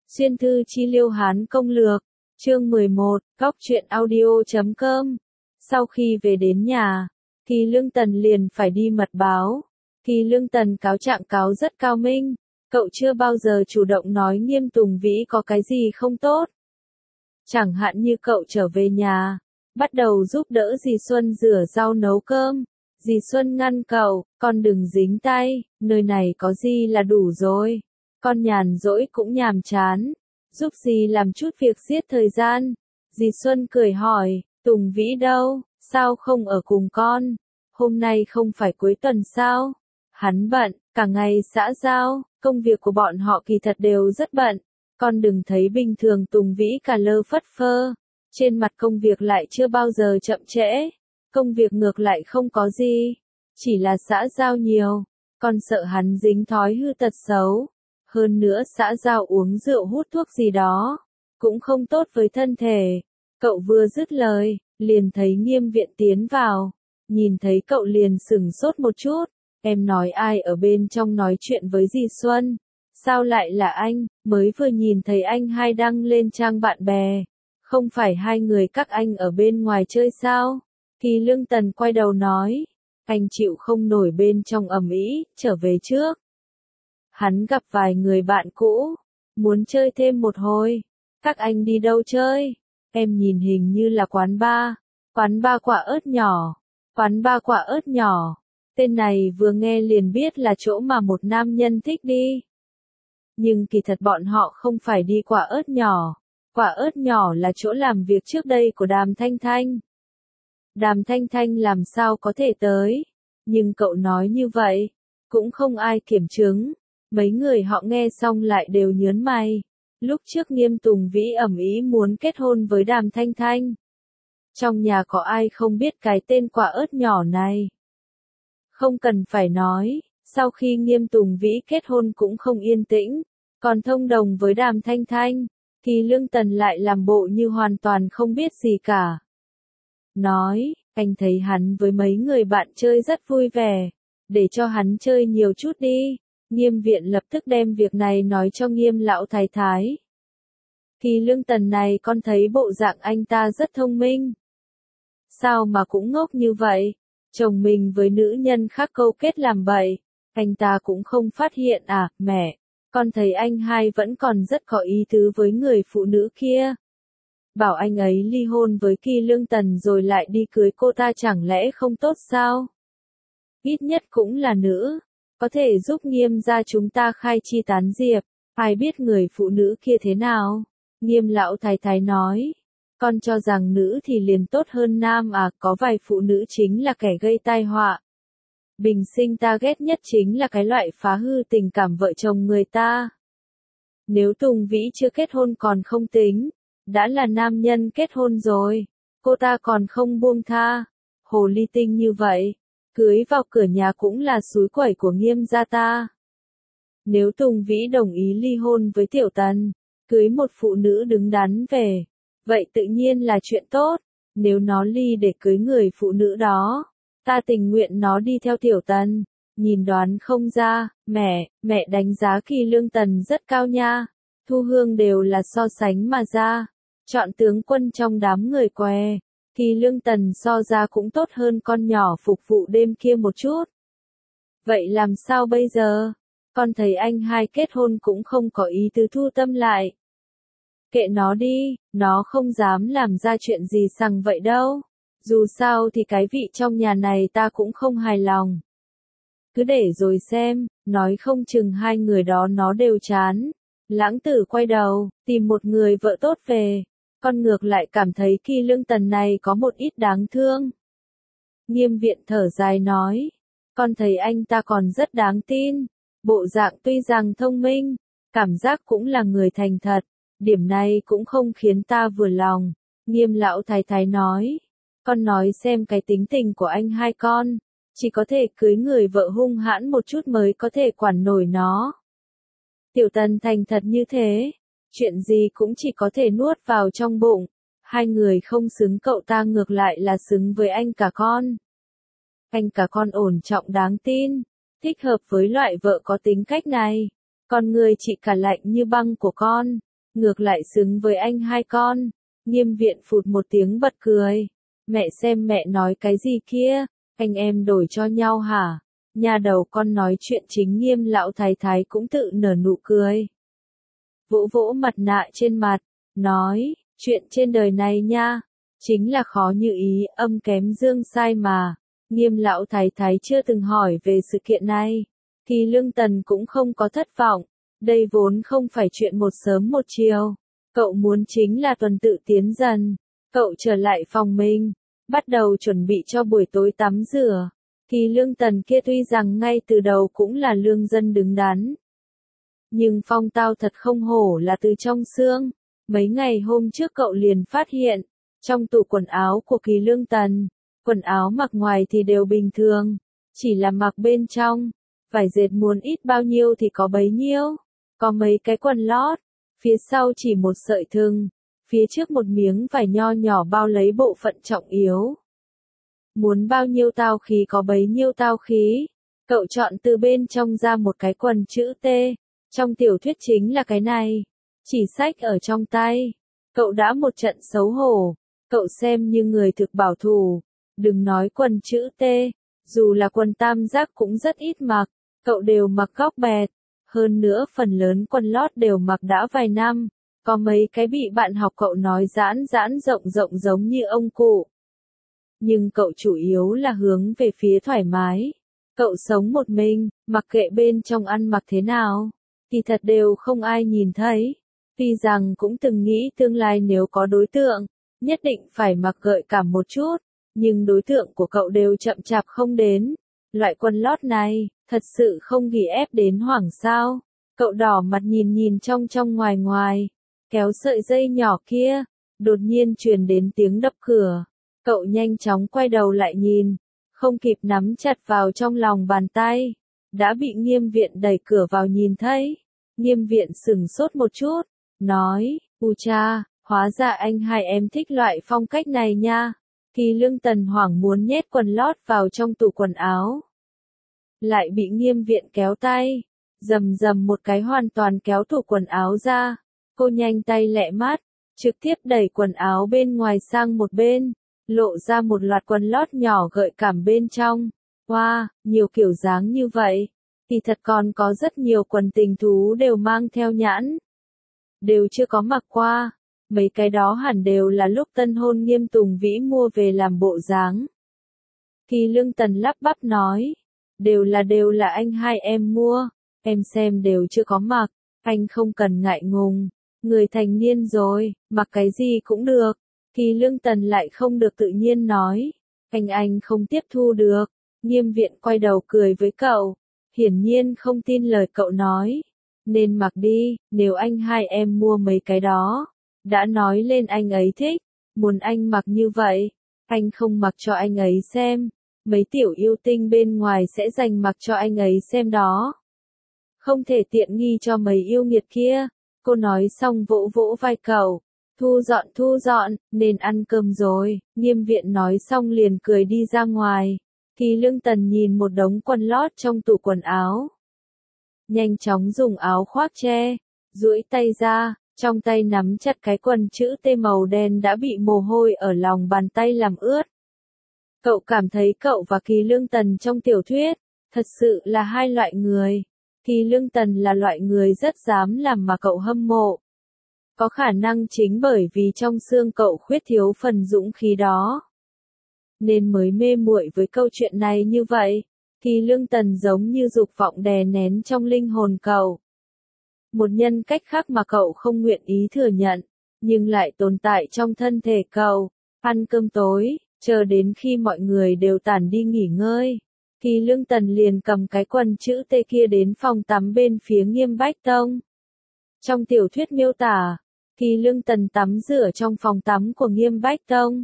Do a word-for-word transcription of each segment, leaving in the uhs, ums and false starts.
Xuyên thư chi liêu Hán công lược, chương mười một, góc truyện audio chấm com. Sau khi về đến nhà, Kỳ Lương Tần liền phải đi mật báo. Kỳ Lương Tần cáo trạng cáo rất cao minh, cậu chưa bao giờ chủ động nói Nghiêm Tùng Vĩ có cái gì không tốt. Chẳng hạn như cậu trở về nhà, bắt đầu giúp đỡ dì Xuân rửa rau nấu cơm. Dì Xuân ngăn cậu, con đừng dính tay, nơi này có gì là đủ rồi. Con nhàn rỗi cũng nhàm chán, giúp dì làm chút việc giết thời gian. Dì Xuân cười hỏi, Tùng Vĩ đâu, sao không ở cùng con? Hôm nay không phải cuối tuần sao? Hắn bận, cả ngày xã giao, công việc của bọn họ kỳ thật đều rất bận. Con đừng thấy bình thường Tùng Vĩ cả lơ phất phơ, trên mặt công việc lại chưa bao giờ chậm trễ. Công việc ngược lại không có gì, chỉ là xã giao nhiều, con sợ hắn dính thói hư tật xấu. Hơn nữa xã giao uống rượu hút thuốc gì đó, cũng không tốt với thân thể. Cậu vừa dứt lời, liền thấy Nghiêm Viện tiến vào, nhìn thấy cậu liền sửng sốt một chút. Em nói ai ở bên trong nói chuyện với dì Xuân? Sao lại là anh, mới vừa nhìn thấy anh hai đăng lên trang bạn bè. Không phải hai người các anh ở bên ngoài chơi sao? Kỳ Lương Tần quay đầu nói, anh chịu không nổi bên trong ầm ĩ, trở về trước. Hắn gặp vài người bạn cũ, muốn chơi thêm một hồi. Các anh đi đâu chơi? Em nhìn hình như là quán bar, quán bar quả ớt nhỏ, quán bar quả ớt nhỏ. Tên này vừa nghe liền biết là chỗ mà một nam nhân thích đi. Nhưng kỳ thật bọn họ không phải đi quả ớt nhỏ, quả ớt nhỏ là chỗ làm việc trước đây của Đàm Thanh Thanh. Đàm Thanh Thanh làm sao có thể tới, nhưng cậu nói như vậy, cũng không ai kiểm chứng. Mấy người họ nghe xong lại đều nhớn mày. Lúc trước Nghiêm Tùng Vĩ ầm ĩ muốn kết hôn với Đàm Thanh Thanh. Trong nhà có ai không biết cái tên quả ớt nhỏ này? Không cần phải nói, sau khi Nghiêm Tùng Vĩ kết hôn cũng không yên tĩnh, còn thông đồng với Đàm Thanh Thanh, thì Lương Tần lại làm bộ như hoàn toàn không biết gì cả. Nói, anh thấy hắn với mấy người bạn chơi rất vui vẻ, để cho hắn chơi nhiều chút đi. Nghiêm Viện lập tức đem việc này nói cho Nghiêm lão thái thái. Kỳ Lương Tần này con thấy bộ dạng anh ta rất thông minh. Sao mà cũng ngốc như vậy? Chồng mình với nữ nhân khác câu kết làm bậy, anh ta cũng không phát hiện à, mẹ. Con thấy anh hai vẫn còn rất có ý tứ với người phụ nữ kia. Bảo anh ấy ly hôn với Kỳ Lương Tần rồi lại đi cưới cô ta chẳng lẽ không tốt sao? Ít nhất cũng là nữ, có thể giúp Nghiêm gia chúng ta khai chi tán diệp, ai biết người phụ nữ kia thế nào? Nghiêm lão thái thái nói, con cho rằng nữ thì liền tốt hơn nam à, có vài phụ nữ chính là kẻ gây tai họa. Bình sinh ta ghét nhất chính là cái loại phá hư tình cảm vợ chồng người ta. Nếu Tùng Vĩ chưa kết hôn còn không tính, đã là nam nhân kết hôn rồi, cô ta còn không buông tha. Hồ ly tinh như vậy, cưới vào cửa nhà cũng là xúi quẩy của Nghiêm gia ta. Nếu Tùng Vĩ đồng ý ly hôn với Tiểu Tần, cưới một phụ nữ đứng đắn về, vậy tự nhiên là chuyện tốt. Nếu nó ly để cưới người phụ nữ đó, ta tình nguyện nó đi theo Tiểu Tần. Nhìn đoán không ra, mẹ, mẹ đánh giá Kỳ Lương Tần rất cao nha. Thu Hương đều là so sánh mà ra. Chọn tướng quân trong đám người què. Kỳ Lương Tần so ra cũng tốt hơn con nhỏ phục vụ đêm kia một chút. Vậy làm sao bây giờ? Con thấy anh hai kết hôn cũng không có ý tứ thu tâm lại. Kệ nó đi, nó không dám làm ra chuyện gì sằng vậy đâu. Dù sao thì cái vị trong nhà này ta cũng không hài lòng. Cứ để rồi xem, nói không chừng hai người đó nó đều chán. Lãng Tử quay đầu, tìm một người vợ tốt về. Con ngược lại cảm thấy Kỳ Lương Tần này có một ít đáng thương. Nghiêm Viện thở dài nói, con thấy anh ta còn rất đáng tin. Bộ dạng tuy rằng thông minh, cảm giác cũng là người thành thật. Điểm này cũng không khiến ta vừa lòng. Nghiêm lão thái thái nói, con nói xem cái tính tình của anh hai con, chỉ có thể cưới người vợ hung hãn một chút mới có thể quản nổi nó. Tiểu Tần thành thật như thế, chuyện gì cũng chỉ có thể nuốt vào trong bụng. Hai người không xứng, cậu ta ngược lại là xứng với anh cả con. Anh cả con ổn trọng đáng tin, thích hợp với loại vợ có tính cách này. Con người chị cả lạnh như băng của con, ngược lại xứng với anh hai con. Nghiêm viện phụt một tiếng bật cười. Mẹ xem mẹ nói cái gì kia, anh em đổi cho nhau hả? Nhà đầu con nói chuyện chính. Nghiêm lão thái thái cũng tự nở nụ cười. Vỗ vỗ mặt nạ trên mặt, nói, chuyện trên đời này nha, chính là khó như ý, âm kém dương sai mà. Nghiêm lão thái thái chưa từng hỏi về sự kiện này, thì Lương Tần cũng không có thất vọng. Đây vốn không phải chuyện một sớm một chiều. Cậu muốn chính là tuần tự tiến dần. Cậu trở lại phòng mình, bắt đầu chuẩn bị cho buổi tối tắm rửa. Thì Lương Tần kia tuy rằng ngay từ đầu cũng là lương dân đứng đắn, nhưng phong tao thật không hổ là từ trong xương. Mấy ngày hôm trước cậu liền phát hiện, trong tủ quần áo của Kỳ Lương Tần, quần áo mặc ngoài thì đều bình thường, chỉ là mặc bên trong, vải dệt muốn ít bao nhiêu thì có bấy nhiêu, có mấy cái quần lót, phía sau chỉ một sợi thừng, phía trước một miếng vải nho nhỏ bao lấy bộ phận trọng yếu. Muốn bao nhiêu tao khí có bấy nhiêu tao khí, cậu chọn từ bên trong ra một cái quần chữ T, trong tiểu thuyết chính là cái này, chỉ xách ở trong tay, cậu đã một trận xấu hổ, cậu xem như người thực bảo thủ, đừng nói quần chữ T, dù là quần tam giác cũng rất ít mặc, cậu đều mặc góc bẹt, hơn nữa phần lớn quần lót đều mặc đã vài năm, có mấy cái bị bạn học cậu nói giãn giãn rộng rộng giống như ông cụ. Nhưng cậu chủ yếu là hướng về phía thoải mái. Cậu sống một mình, mặc kệ bên trong ăn mặc thế nào, thì thật đều không ai nhìn thấy. Tuy rằng cũng từng nghĩ tương lai nếu có đối tượng, nhất định phải mặc gợi cảm một chút, nhưng đối tượng của cậu đều chậm chạp không đến. Loại quần lót này, thật sự không ghi ép đến hoảng sao. Cậu đỏ mặt nhìn nhìn trong trong ngoài ngoài, kéo sợi dây nhỏ kia, đột nhiên truyền đến tiếng đập cửa. Cậu nhanh chóng quay đầu lại nhìn, không kịp nắm chặt vào trong lòng bàn tay, đã bị Nghiêm viện đẩy cửa vào nhìn thấy. Nghiêm viện sửng sốt một chút, nói, u cha, hóa ra anh hai em thích loại phong cách này nha. Thì Lương Tần hoảng muốn nhét quần lót vào trong tủ quần áo, lại bị Nghiêm viện kéo tay, rầm rầm một cái hoàn toàn kéo tủ quần áo ra. Cô nhanh tay lẹ mắt, trực tiếp đẩy quần áo bên ngoài sang một bên, lộ ra một loạt quần lót nhỏ gợi cảm bên trong. Wow, nhiều kiểu dáng như vậy, thì thật còn có rất nhiều quần tình thú đều mang theo nhãn, đều chưa có mặc qua. Mấy cái đó hẳn đều là lúc tân hôn Nghiêm Tùng Vĩ mua về làm bộ dáng. Thì Lương Tần lắp bắp nói, đều là đều là anh hai em mua, em xem đều chưa có mặc, anh không cần ngại ngùng, người thành niên rồi, mặc cái gì cũng được. Thì Lương Tần lại không được tự nhiên nói, anh anh không tiếp thu được. Nghiêm viện quay đầu cười với cậu, hiển nhiên không tin lời cậu nói, nên mặc đi, nếu anh hai em mua mấy cái đó, đã nói lên anh ấy thích, muốn anh mặc như vậy, anh không mặc cho anh ấy xem, mấy tiểu yêu tinh bên ngoài sẽ dành mặc cho anh ấy xem đó. Không thể tiện nghi cho mấy yêu nghiệt kia. Cô nói xong vỗ vỗ vai cậu, thu dọn thu dọn, nên ăn cơm rồi. Nghiêm viện nói xong liền cười đi ra ngoài. Thì Lương Tần nhìn một đống quần lót trong tủ quần áo, nhanh chóng dùng áo khoác che, duỗi tay ra, trong tay nắm chặt cái quần chữ T màu đen đã bị mồ hôi ở lòng bàn tay làm ướt. Cậu cảm thấy cậu và Kỳ Lương Tần trong tiểu thuyết, thật sự là hai loại người. Kỳ Lương Tần là loại người rất dám làm mà cậu hâm mộ. Có khả năng chính bởi vì trong xương cậu khuyết thiếu phần dũng khí đó, nên mới mê muội với câu chuyện này như vậy. Kỳ Lương Tần giống như dục vọng đè nén trong linh hồn cậu. Một nhân cách khác mà cậu không nguyện ý thừa nhận, nhưng lại tồn tại trong thân thể cậu. Ăn cơm tối, chờ đến khi mọi người đều tản đi nghỉ ngơi, Kỳ Lương Tần liền cầm cái quần chữ T kia đến phòng tắm bên phía Nghiêm Bách Tông. Trong tiểu thuyết miêu tả, Kỳ Lương Tần tắm rửa trong phòng tắm của Nghiêm Bách Tông,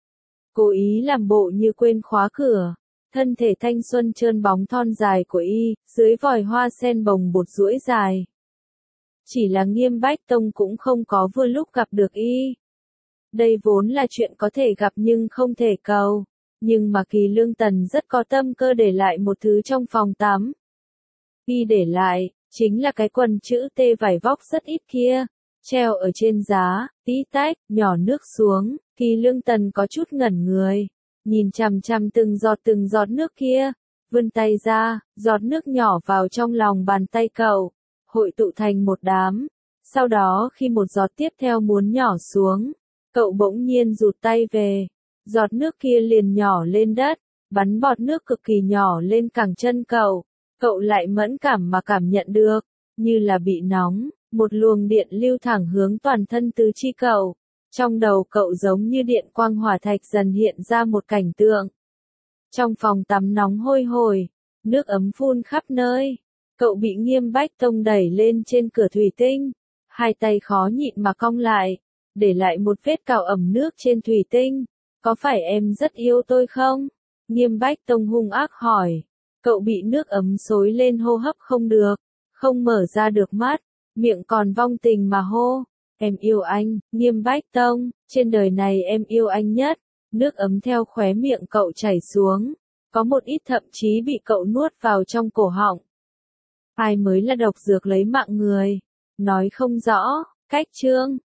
cố ý làm bộ như quên khóa cửa. Thân thể thanh xuân trơn bóng thon dài của y, dưới vòi hoa sen bồng bột duỗi dài. Chỉ là Nghiêm Bách Tông cũng không có vừa lúc gặp được y. Đây vốn là chuyện có thể gặp nhưng không thể cầu. Nhưng mà Kỳ Lương Tần rất có tâm cơ để lại một thứ trong phòng tắm. Y để lại, chính là cái quần chữ T vải vóc rất ít kia. treo ở trên giá, tí tách, nhỏ nước xuống, Kỳ Lương Tần có chút ngẩn người, nhìn chằm chằm từng giọt từng giọt nước kia, vươn tay ra, giọt nước nhỏ vào trong lòng bàn tay cậu, hội tụ thành một đám. Sau đó khi một giọt tiếp theo muốn nhỏ xuống, cậu bỗng nhiên rụt tay về, giọt nước kia liền nhỏ lên đất, bắn bọt nước cực kỳ nhỏ lên cẳng chân cậu, cậu lại mẫn cảm mà cảm nhận được, như là bị nóng, một luồng điện lưu thẳng hướng toàn thân tứ chi cậu. Trong đầu cậu giống như điện quang hỏa thạch dần hiện ra một cảnh tượng. Trong phòng tắm nóng hôi hổi, nước ấm phun khắp nơi, cậu bị Nghiêm Bách Tông đẩy lên trên cửa thủy tinh, hai tay khó nhịn mà cong lại, để lại một vết cào ẩm nước trên thủy tinh. Có phải em rất yêu tôi không? Nghiêm Bách Tông hung ác hỏi. Cậu bị nước ấm xối lên hô hấp không được, không mở ra được mắt, miệng còn vong tình mà hô. Em yêu anh, Nghiêm Bách Tông, trên đời này em yêu anh nhất. Nước ấm theo khóe miệng cậu chảy xuống, có một ít thậm chí bị cậu nuốt vào trong cổ họng. Ai mới là độc dược lấy mạng người? Nói không rõ, cách chương.